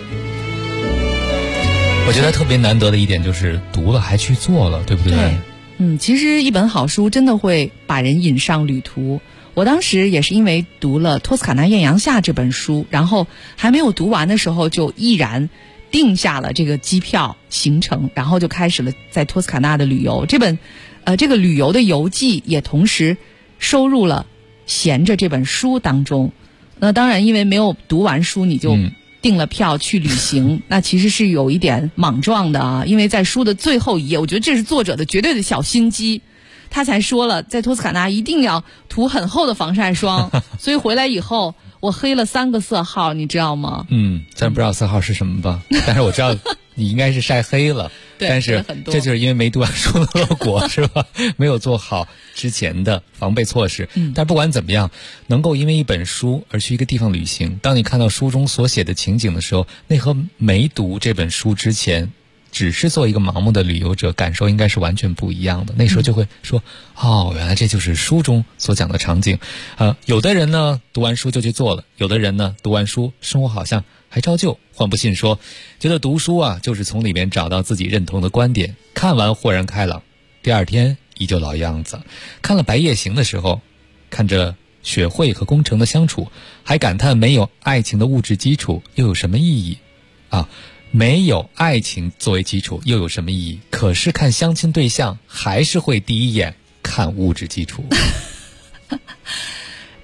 我觉得特别难得的一点就是读了还去做了，对不对？ 对，其实一本好书真的会把人引上旅途。我当时也是因为读了《托斯卡纳艳阳下》这本书，然后还没有读完的时候就毅然定下了这个机票行程，然后就开始了在托斯卡纳的旅游。这个旅游的游记也同时收入了闲着这本书当中。那当然因为没有读完书你就订了票去旅行，那其实是有一点莽撞的啊。因为在书的最后一页，我觉得这是作者的绝对的小心机，他才说了在托斯卡纳一定要涂很厚的防晒霜，所以回来以后我黑了3个色号，你知道吗？ 咱不知道色号是什么吧，但是我知道你应该是晒黑了。但是这就是因为没读完书的恶果，是吧？没有做好之前的防备措施。但不管怎么样，能够因为一本书而去一个地方旅行，当你看到书中所写的情景的时候，那和没读这本书之前只是做一个盲目的旅游者，感受应该是完全不一样的。那时候就会说，原来这就是书中所讲的场景。有的人呢读完书就去做了，有的人呢读完书生活好像还照旧。换不信说，觉得读书啊就是从里面找到自己认同的观点，看完豁然开朗，第二天依旧老样子。看了《白夜行》的时候，看着雪慧和宫城的相处，还感叹没有爱情的物质基础又有什么意义啊？没有爱情作为基础又有什么意义？可是看相亲对象还是会第一眼看物质基础。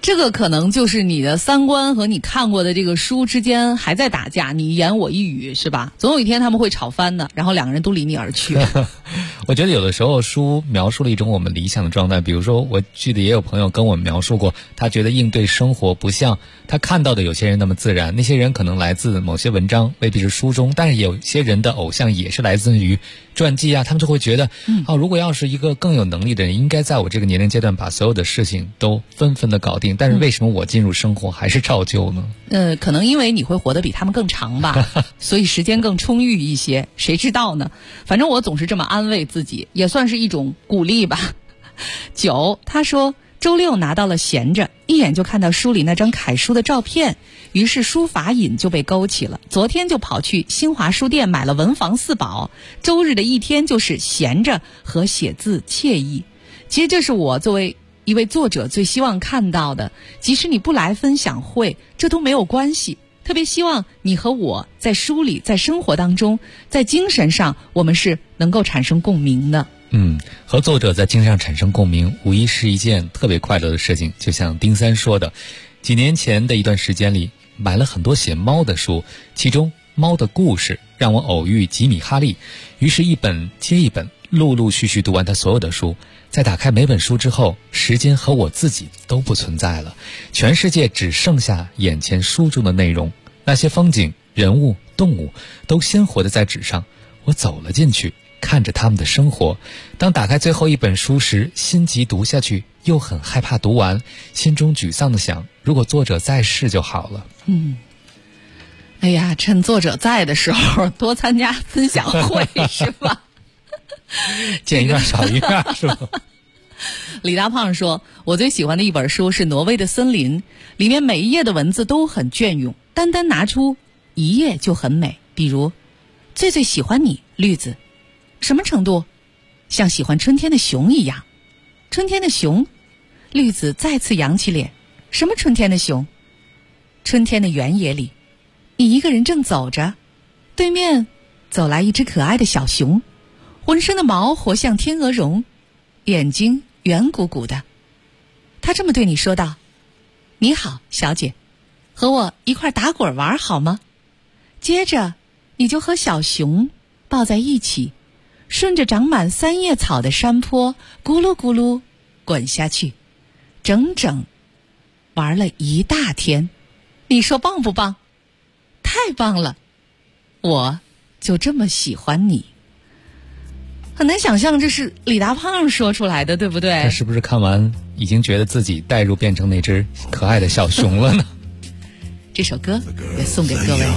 这个可能就是你的三观和你看过的这个书之间还在打架，你一言我一语，是吧？总有一天他们会吵翻的，然后两个人都离你而去。 我觉得有的时候书描述了一种我们理想的状态，比如说我记得也有朋友跟我描述过，他觉得应对生活不像他看到的有些人那么自然，那些人可能来自某些文章，未必是书中，但是有些人的偶像也是来自于传记啊，他们就会觉得如果要是一个更有能力的人，应该在我这个年龄阶段把所有的事情都纷纷的搞定，但是为什么我进入生活还是照旧呢？ 可能因为你会活得比他们更长吧，所以时间更充裕一些，谁知道呢？反正我总是这么安慰自己，也算是一种鼓励吧。9，他说周6拿到了闲着，一眼就看到书里那张楷书的照片，于是书法瘾就被勾起了。昨天就跑去新华书店买了文房4宝，周日的一天就是闲着和写字惬意。其实这是我作为一位作者最希望看到的，即使你不来分享会，这都没有关系。特别希望你和我在书里，在生活当中，在精神上，我们是能够产生共鸣的。 和作者在精神上产生共鸣，无疑是一件特别快乐的事情。就像丁三说的，几年前的一段时间里，买了很多写猫的书，其中猫的故事让我偶遇吉米哈利，于是一本接一本，陆陆续续读完他所有的书。在打开每本书之后，时间和我自己都不存在了，全世界只剩下眼前书中的内容，那些风景、人物、动物都鲜活的在纸上，我走了进去，看着他们的生活。当打开最后一本书时，心急读下去，又很害怕读完，心中沮丧的想，如果作者在世就好了。 哎呀，趁作者在的时候多参加分享会是吧？ 见一面少一面是吧？ 李大胖说，我最喜欢的一本书是《挪威的森林》，里面每一页的文字都很隽永，单单拿出一页就很美。比如最最喜欢你，绿子，什么程度？像喜欢春天的熊一样。春天的熊，绿子再次扬起脸，什么春天的熊？春天的原野里，你一个人正走着，对面走来一只可爱的小熊，浑身的毛活像天鹅绒，眼睛圆鼓鼓的。他这么对你说道，你好，小姐，和我一块打滚玩好吗？接着你就和小熊抱在一起，顺着长满三叶草的山坡咕噜咕噜滚下去，整整玩了一大天。你说棒不棒？太棒了，我就这么喜欢你。很难想象这是李大胖说出来的，对不对？ 他是不是看完已经觉得自己代入变成那只可爱的小熊了呢？ 这首歌也送给各位。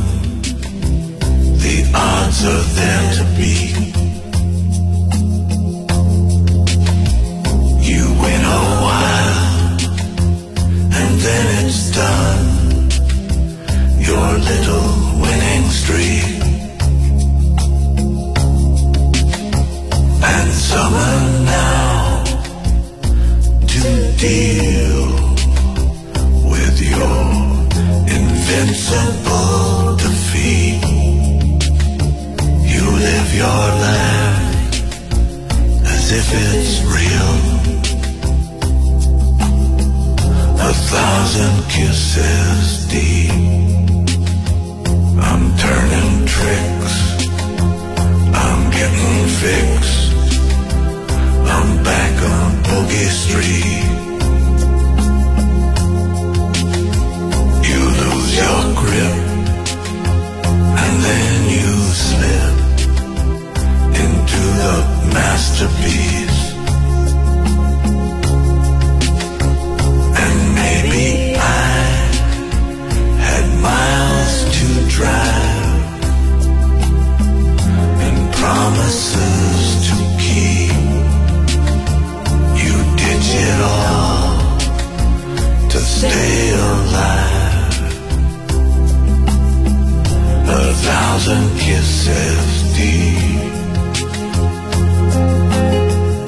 The odds are there to be. You win a while, and then it's done. Your little winning streak. And summon now to deal with your invincible defeat. You live your life as if it's real. 1,000 kisses deep. I'm turning tricks. I'm getting fixed. I'm back on Boogie Street. You lose your grip, and then you slip into the masterpiece. And maybe I had miles to drive and promises to keep. You ditch it all to stay alive. 1,000 kisses deep.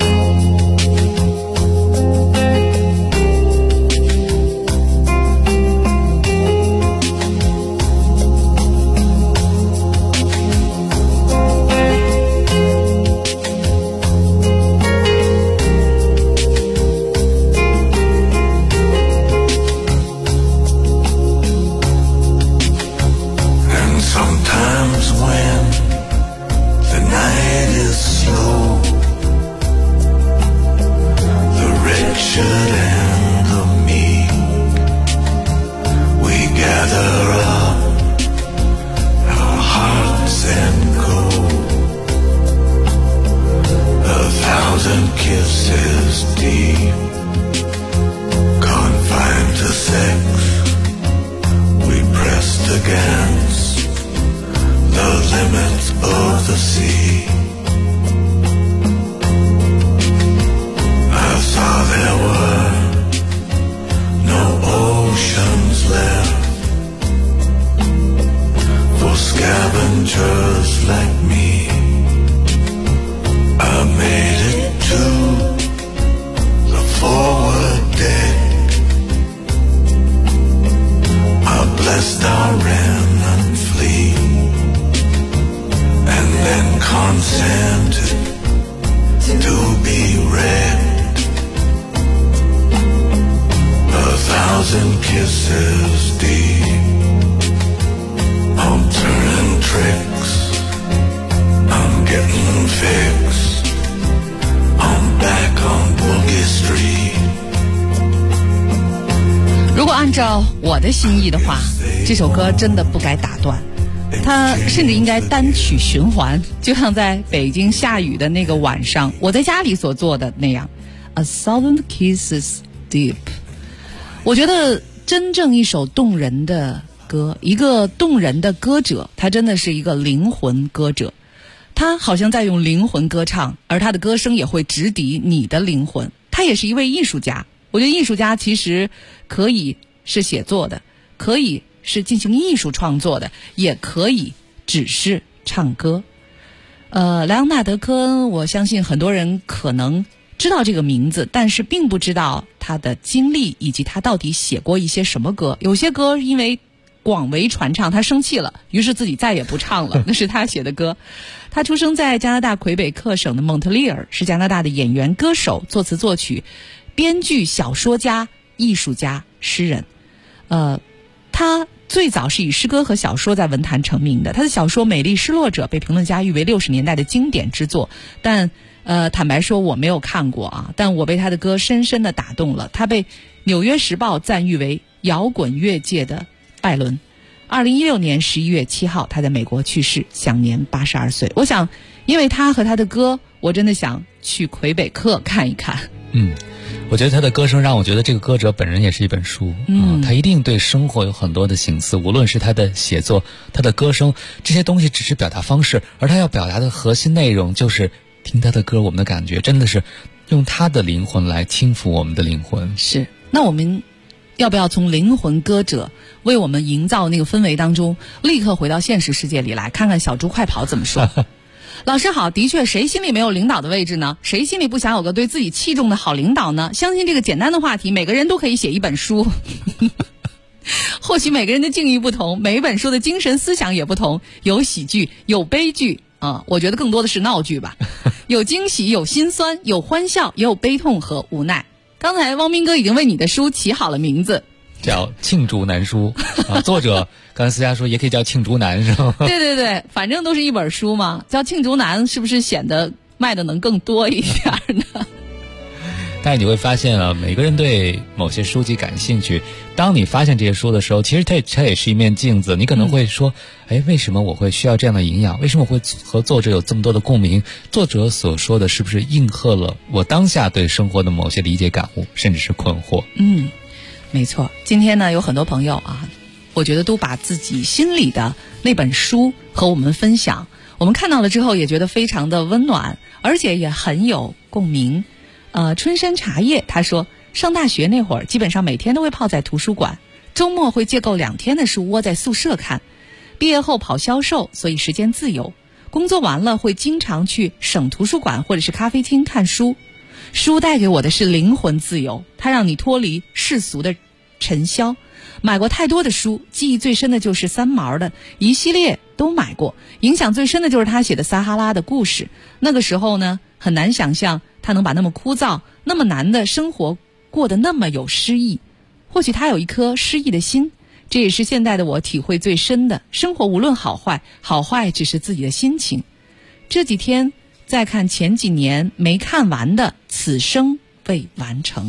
照我的心意的话，这首歌真的不该打断，它甚至应该单曲循环，就像在北京下雨的那个晚上，我在家里所做的那样。A thousand kisses deep。我觉得真正一首动人的歌，一个动人的歌者，他真的是一个灵魂歌者。他好像在用灵魂歌唱，而他的歌声也会直抵你的灵魂。他也是一位艺术家。我觉得艺术家其实可以是写作的，可以是进行艺术创作的，也可以只是唱歌。莱昂纳德·科恩，我相信很多人可能知道这个名字，但是并不知道他的经历以及他到底写过一些什么歌。有些歌因为广为传唱，他生气了，于是自己再也不唱了，那是他写的歌。他出生在加拿大魁北克省的蒙特利尔，是加拿大的演员、歌手、作词作曲、编剧、小说家、艺术家、诗人。他最早是以诗歌和小说在文坛成名的。他的小说《美丽失落者》被评论家誉为60年代的经典之作，但坦白说我没有看过啊，但我被他的歌深深地打动了。他被《纽约时报》赞誉为摇滚乐界的拜伦。2016年11月7号，他在美国去世，享年82岁。我想，因为他和他的歌，我真的想去魁北克看一看。 我觉得他的歌声让我觉得这个歌者本人也是一本书。他一定对生活有很多的省思，无论是他的写作、他的歌声，这些东西只是表达方式，而他要表达的核心内容就是听他的歌，我们的感觉真的是用他的灵魂来轻抚我们的灵魂。 是，那我们要不要从灵魂歌者为我们营造那个氛围当中，立刻回到现实世界里来，看看小猪快跑怎么说？老师好，的确，谁心里没有领导的位置呢？谁心里不想有个对自己器重的好领导呢？相信这个简单的话题，每个人都可以写一本书。或许每个人的境遇不同，每一本书的精神思想也不同，有喜剧，有悲剧啊，我觉得更多的是闹剧吧。有惊喜，有心酸，有欢笑，也有悲痛和无奈。刚才汪斌哥已经为你的书起好了名字， 叫罄竹难书啊，作者刚才思佳说也可以叫罄竹难，是吗？ 对对对，反正都是一本书嘛，叫罄竹难是不是显得卖的能更多一点呢？ 但是你会发现啊，每个人对某些书籍感兴趣，当你发现这些书的时候，其实它也是一面镜子。你可能会说，为什么我会需要这样的营养？为什么我会和作者有这么多的共鸣？作者所说的是不是应和了我当下对生活的某些理解感悟，甚至是困惑？ 没错。今天呢，有很多朋友啊，我觉得都把自己心里的那本书和我们分享，我们看到了之后也觉得非常的温暖，而且也很有共鸣。春山茶叶他说，上大学那会儿基本上每天都会泡在图书馆，周末会借够2天的书窝在宿舍看，毕业后跑销售，所以时间自由，工作完了会经常去省图书馆或者是咖啡厅看书。书带给我的是灵魂自由，它让你脱离世俗的尘嚣。买过太多的书，记忆最深的就是三毛的一系列都买过，影响最深的就是他写的撒哈拉的故事。那个时候呢，很难想象他能把那么枯燥那么难的生活过得那么有诗意。或许他有一颗诗意的心，这也是现代的我体会最深的。生活无论好坏，好坏只是自己的心情。这几天再看前几年没看完的《此生未完成》。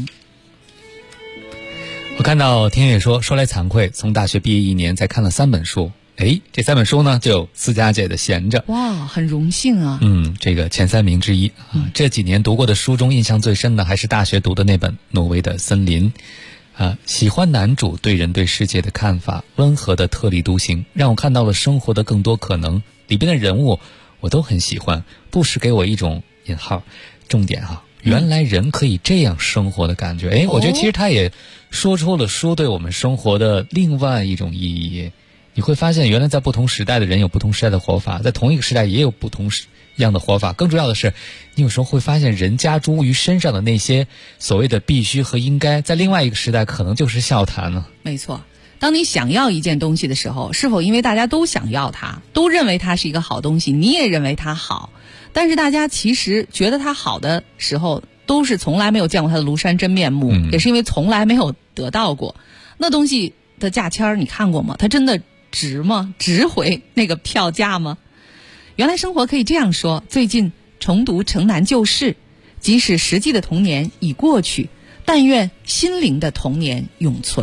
我看到天野说来惭愧，从大学毕业1年才看了3本书。这3本书呢，就有思佳姐的闲着。 哇，很荣幸啊。 这个前3名之一啊。这几年读过的书中，印象最深的还是大学读的那本《挪威的森林》。喜欢男主对人对世界的看法，温和的特立独行，让我看到了生活的更多可能。里边的人物我都很喜欢，不时给我一种引号重点原来人可以这样生活的感觉。我觉得其实他也说出了书对我们生活的另外一种意义。你会发现原来在不同时代的人有不同时代的活法，在同一个时代也有不同样的活法。更重要的是，你有时候会发现人加诸于身上的那些所谓的必须和应该，在另外一个时代可能就是笑谈了。 没错，当你想要一件东西的时候，是否因为大家都想要它，都认为它是一个好东西，你也认为它好，但是大家其实觉得它好的时候，都是从来没有见过它的庐山真面目，也是因为从来没有得到过。那东西的价签你看过吗？它真的值吗？值回那个票价吗？原来生活可以这样说。最近重读《城南旧事》，即使实际的童年已过去，但愿心灵的童年永存。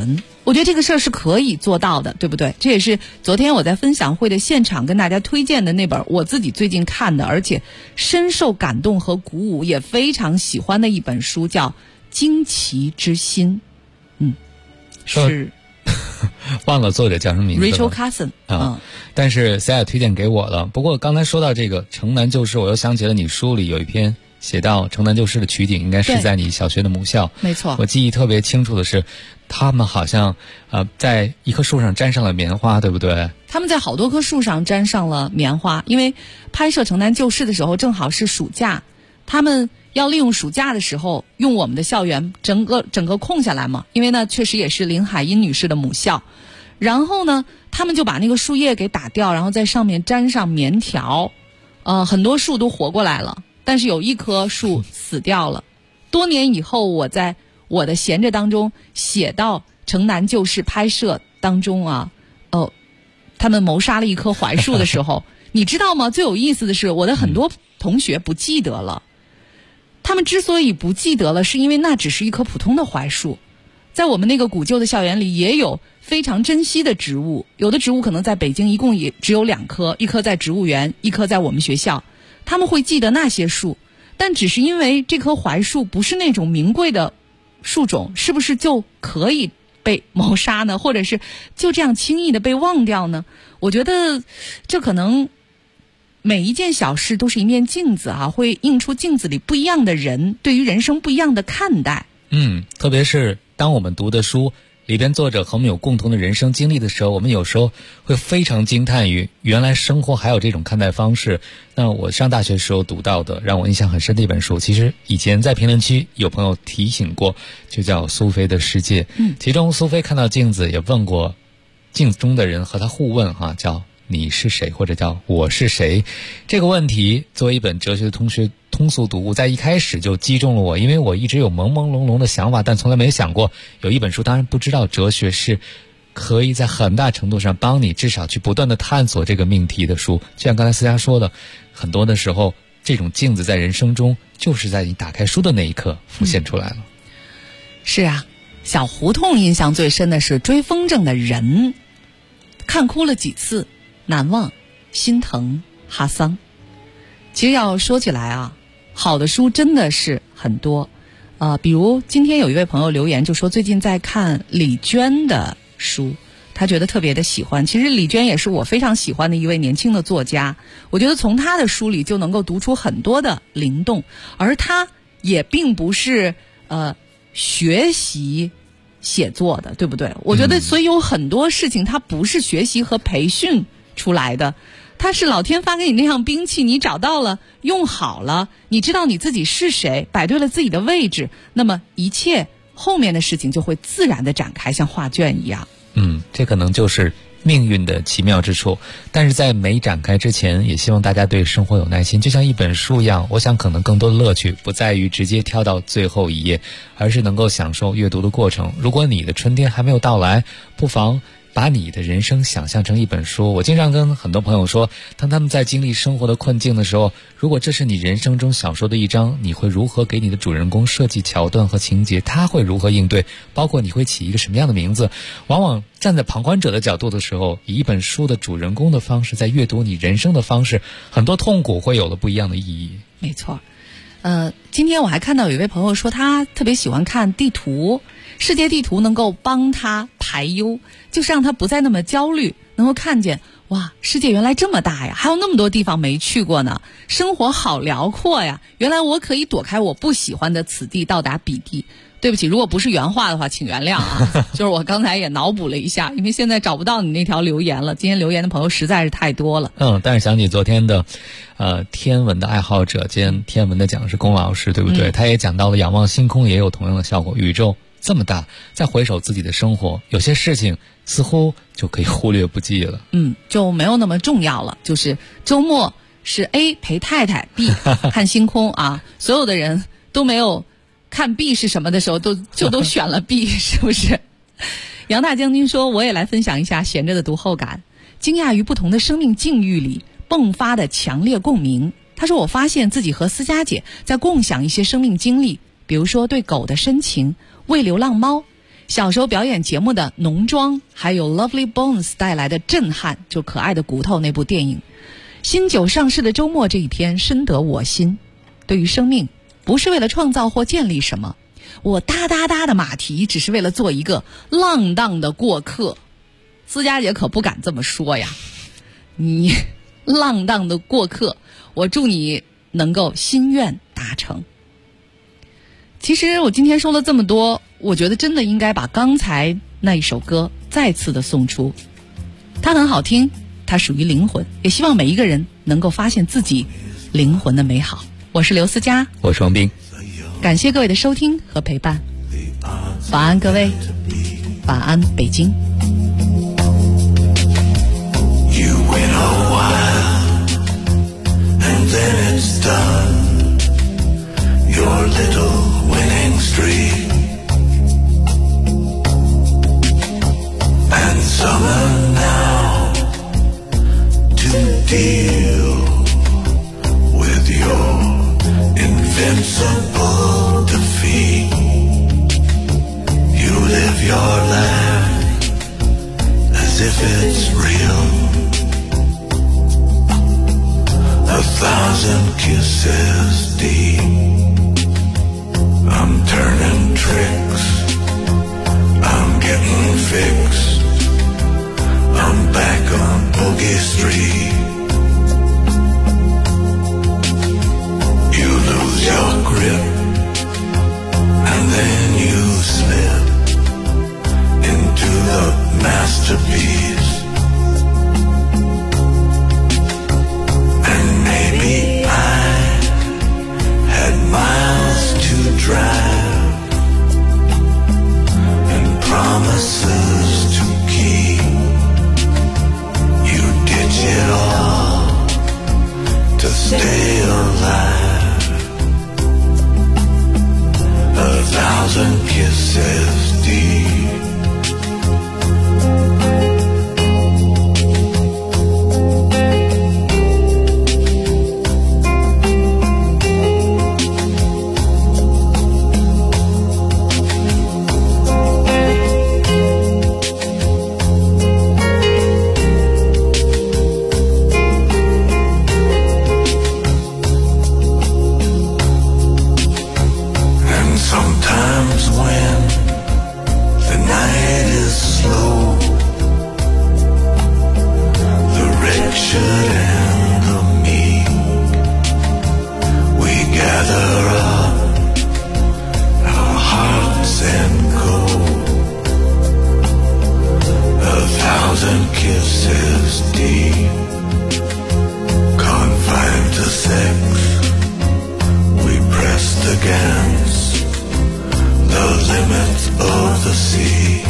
我觉得这个事儿是可以做到的，对不对？这也是昨天我在分享会的现场跟大家推荐的那本我自己最近看的，而且深受感动和鼓舞，也非常喜欢的一本书，叫《惊奇之心》。是忘了作者叫什么名字 Rachel Carson 但是 Saya 推荐给我了。不过刚才说到这个城南旧事，我又想起了你书里有一篇写到城南旧事的取景应该是在你小学的母校。 没错， 我记忆特别清楚的是他们好像在一棵树上粘上了棉花，对不对？ 他们在好多棵树上粘上了棉花，因为拍摄城南旧事的时候正好是暑假，他们要利用暑假的时候用我们的校园整个空下来嘛，因为呢确实也是林海音女士的母校。然后呢他们就把那个树叶给打掉，然后在上面粘上棉条，很多树都活过来了，但是有一棵树死掉了。多年以后我在我的闲着当中写到城南旧事拍摄当中他们谋杀了一棵槐树的时候你知道吗？最有意思的是我的很多同学不记得了，他们之所以不记得了是因为那只是一棵普通的槐树。在我们那个古旧的校园里也有非常珍惜的植物，有的植物可能在北京一共也只有2棵，一棵在植物园，一棵在我们学校，他们会记得那些树，但只是因为这棵槐树不是那种名贵的树种，是不是就可以被谋杀呢？或者是就这样轻易的被忘掉呢？我觉得这可能每一件小事都是一面镜子会映出镜子里不一样的人，对于人生不一样的看待。 特别是当我们读的书里边作者和我们有共同的人生经历的时候，我们有时候会非常惊叹于原来生活还有这种看待方式。那我上大学时候读到的让我印象很深的一本书，其实以前在评论区有朋友提醒过，就叫苏菲的世界。其中苏菲看到镜子也问过镜子中的人和他互问叫你是谁，或者叫我是谁。这个问题作为一本哲学的通俗读物，在一开始就击中了我，因为我一直有朦朦胧胧的想法，但从来没想过有一本书，当然不知道哲学是可以在很大程度上帮你至少去不断的探索这个命题的书。就像刚才思佳说的，很多的时候这种镜子在人生中就是在你打开书的那一刻浮现出来了。 是啊，小胡同印象最深的是追风筝的人，看哭了几次，难忘、心疼、哈桑。其实要说起来好的书真的是很多。比如今天有一位朋友留言就说最近在看李娟的书，他觉得特别的喜欢。其实李娟也是我非常喜欢的一位年轻的作家，我觉得从她的书里就能够读出很多的灵动，而她也并不是学习写作的，对不对？我觉得所以有很多事情它不是学习和培训出来的，它是老天发给你那样兵器，你找到了，用好了，你知道你自己是谁，摆对了自己的位置，那么一切后面的事情就会自然的展开，像画卷一样。 这可能就是命运的奇妙之处。但是在没展开之前，也希望大家对生活有耐心，就像一本书一样，我想可能更多的乐趣不在于直接跳到最后一页，而是能够享受阅读的过程。如果你的春天还没有到来，不妨把你的人生想象成一本书。我经常跟很多朋友说，当他们在经历生活的困境的时候，如果这是你人生中小说的一章，你会如何给你的主人公设计桥段和情节，他会如何应对，包括你会起一个什么样的名字。往往站在旁观者的角度的时候，以一本书的主人公的方式在阅读你人生的方式，很多痛苦会有了不一样的意义。 没错。今天我还看到有一位朋友说他特别喜欢看地图，世界地图能够帮他排忧，就是让他不再那么焦虑，能够看见哇，世界原来这么大呀，还有那么多地方没去过呢，生活好辽阔呀，原来我可以躲开我不喜欢的此地到达彼地。对不起，如果不是原话的话请原谅就是我刚才也脑补了一下，因为现在找不到你那条留言了，今天留言的朋友实在是太多了。 但是想起昨天的天文的爱好者兼天文的讲师龚老师，对不对？他也讲到了仰望星空也有同样的效果，宇宙这么大，再回首自己的生活，有些事情似乎就可以忽略不计了。 就没有那么重要了。就是周末是 A 陪太太， B 看星空所有的人都没有看 B 是什么的时候都选了 B 是不是？杨大将军说，我也来分享一下闲着的读后感。惊讶于不同的生命境遇里迸发的强烈共鸣。他说，我发现自己和思佳姐在共享一些生命经历，比如说对狗的深情，喂流浪猫， 小时候表演节目的浓妆，还有 Lovely Bones 带来的震撼，就可爱的骨头那部电影。新酒上市的周末这一天深得我心。对于生命，不是为了创造或建立什么，我哒哒哒的马蹄只是为了做一个浪荡的过客。思佳姐可不敢这么说呀，你浪荡的过客，我祝你能够心愿达成。其实我今天说了这么多，我觉得真的应该把刚才那一首歌再次的送出。它很好听，它属于灵魂，也希望每一个人能够发现自己灵魂的美好。我是刘思佳， 我是王斌， 感谢各位的收听和陪伴。晚安各位，晚安北京。 You wait a while and then it's done, your little winning streak, and summer now to deal with your invincible defeat. You live your life as if it's real, 1,000 kisses deep. I'm turning tricks, I'm getting fixed, I'm back on Boogie Street. You lose your grip, and then you slip into the masterpiece. And maybe I had miles to drive and promises to keep. You ditch it all to stay alive. 1,000 kisses deep. Sometimes when the night is slow, the wretched and the meek, we gather up our hearts and go. 1,000 kisses deep, confined to sex, we pressed against the limits of the sea.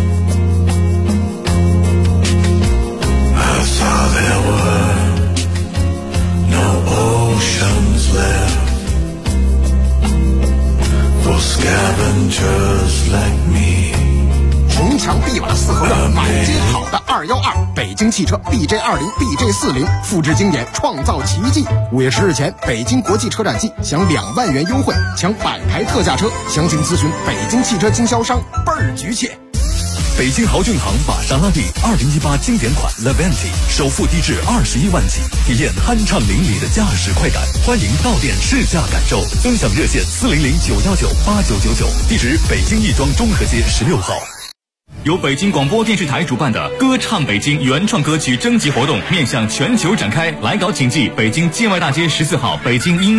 I saw there were no oceans left for scavengers like me. 红墙碧瓦四合院，满街跑的212，北京汽车 BJ20、BJ40，复制经典，创造奇迹。5月10日前，北京国际车展季享2万元优惠，抢摆牌特价车，详情咨询北京汽车经销商，倍儿局气。 北京豪骏堂玛莎拉蒂2018经典款 Levante 首付低至21万起，体验酣畅淋漓的驾驶快感。欢迎到店试驾感受，尊享热线400-919-8999，地址北京亦庄中和街16号。 由北京广播电视台主办的歌唱北京原创歌曲征集活动面向全球展开，来稿请寄北京建外大街14号北京音